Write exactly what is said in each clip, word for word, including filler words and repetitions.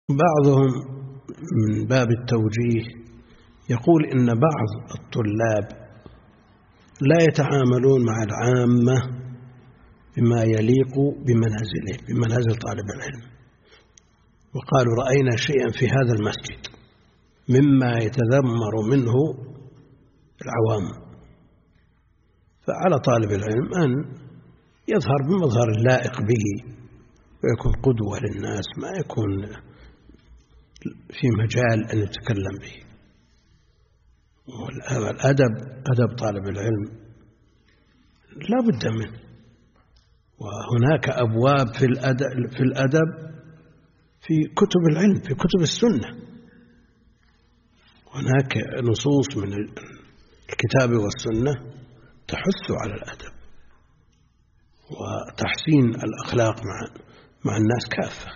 بعضهم من باب التوجيه يقول إن بعض الطلاب لا يتعاملون مع العامة بما يليق بمنازله بمنازل طالب العلم، وقالوا رأينا شيئا في هذا المسجد مما يتذمر منه العوام، فعلى طالب العلم أن يظهر بمظهر اللائق به ويكون قدوة للناس، ما يكون في مجال أن يتكلم به. والأدب أدب طالب العلم لا بد منه، وهناك أبواب في الأدب في الأدب في كتب العلم، في كتب السنة، هناك نصوص من الكتاب والسنة تحث على الأدب وتحسين الأخلاق مع مع الناس كافة.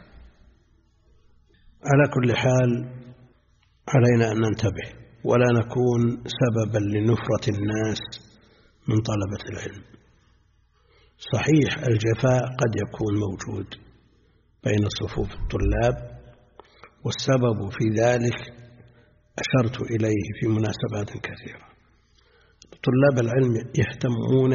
على كل حال علينا أن ننتبه ولا نكون سببا لنفرة الناس من طلبة العلم. صحيح الجفاء قد يكون موجود بين صفوف الطلاب، والسبب في ذلك أشرت إليه في مناسبات كثيرة. طلاب العلم يهتمون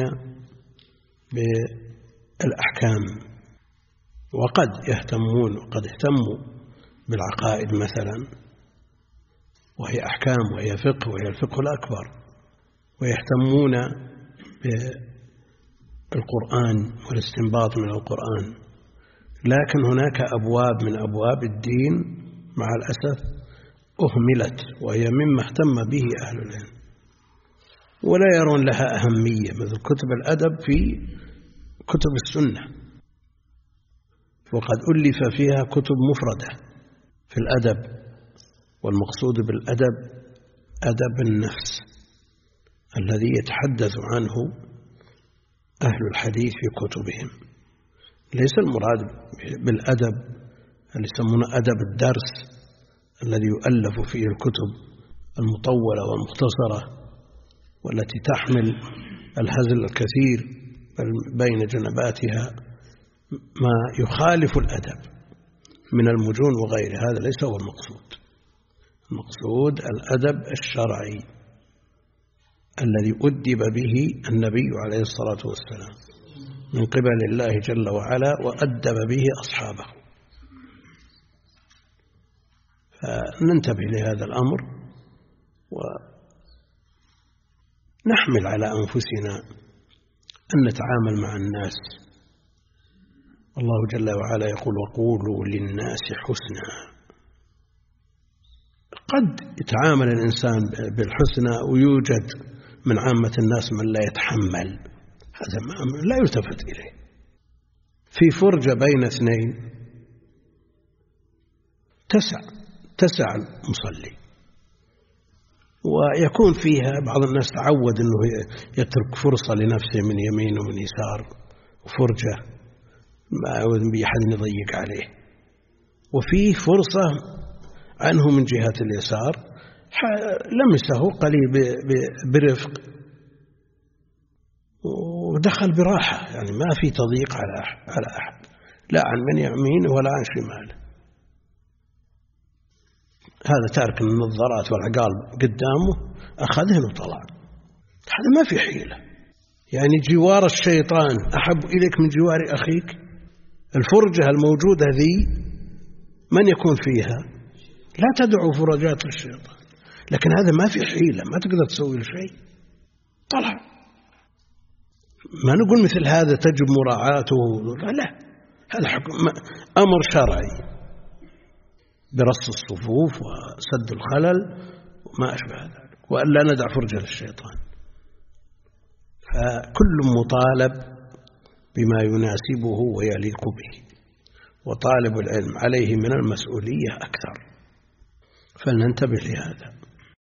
بالأحكام، وقد يهتمون وقد اهتموا بالعقائد مثلا، وهي أحكام وهي فقه وهي الفقه الأكبر، ويهتمون بالقرآن والاستنباط من القرآن، لكن هناك أبواب من أبواب الدين مع الأسف أهملت، وهي مما اهتم به أهل العلم ولا يرون لها أهمية، مثل كتب الأدب في كتب السنة، وقد ألف فيها كتب مفردة في الأدب، والمقصود بالأدب أدب النفس الذي يتحدث عنه أهل الحديث في كتبهم. ليس المراد بالأدب اللي يسمونه أدب الدرس الذي يؤلف فيه الكتب المطولة والمختصرة والتي تحمل الهزل الكثير بين جنباتها ما يخالف الأدب من المجون وغيره، هذا ليس هو المقصود. المقصود الأدب الشرعي الذي أدب به النبي عليه الصلاة والسلام من قبل الله جل وعلا وأدب به أصحابه. فننتبه لهذا الأمر ونحمل على أنفسنا أن نتعامل مع الناس. الله جل وعلا يقول وقولوا للناس حسنا. قد يتعامل الإنسان بالحسنى ويوجد من عامة الناس من لا يتحمل، هذا لا يلتفت إليه. في فرجة بين اثنين تسع تسع المصلي، ويكون فيها بعض الناس تعود أنه يترك فرصة لنفسه من يمين ومن يسار، وفرجة ما يعود بأحد يضيق عليه، وفيه فرصة عنه من جهة اليسار لمسه قليل برفق ودخل براحة، يعني ما في تضييق على على أحد، لا عن من يمينه ولا عن شماله. هذا تارك النظارات والعقال قدامه أخذهن وطلع، هذا ما في حيلة. يعني جوار الشيطان أحب إليك من جوار أخيك. الفرجة الموجودة ذي من يكون فيها؟ لا تدعوا فرجات للشيطان، لكن هذا ما في حيلة، ما تقدر تسوي شيء، طلع. ما نقول مثل هذا تجب مراعاته، لا، هذا حكم أمر شرعي برص الصفوف وسد الخلل وما أشبه ذلك، وألا ندع فرجة للشيطان. فكل مطالب بما يناسبه ويليق به، وطالب العلم عليه من المسؤولية أكثر، فلننتبه لهذا.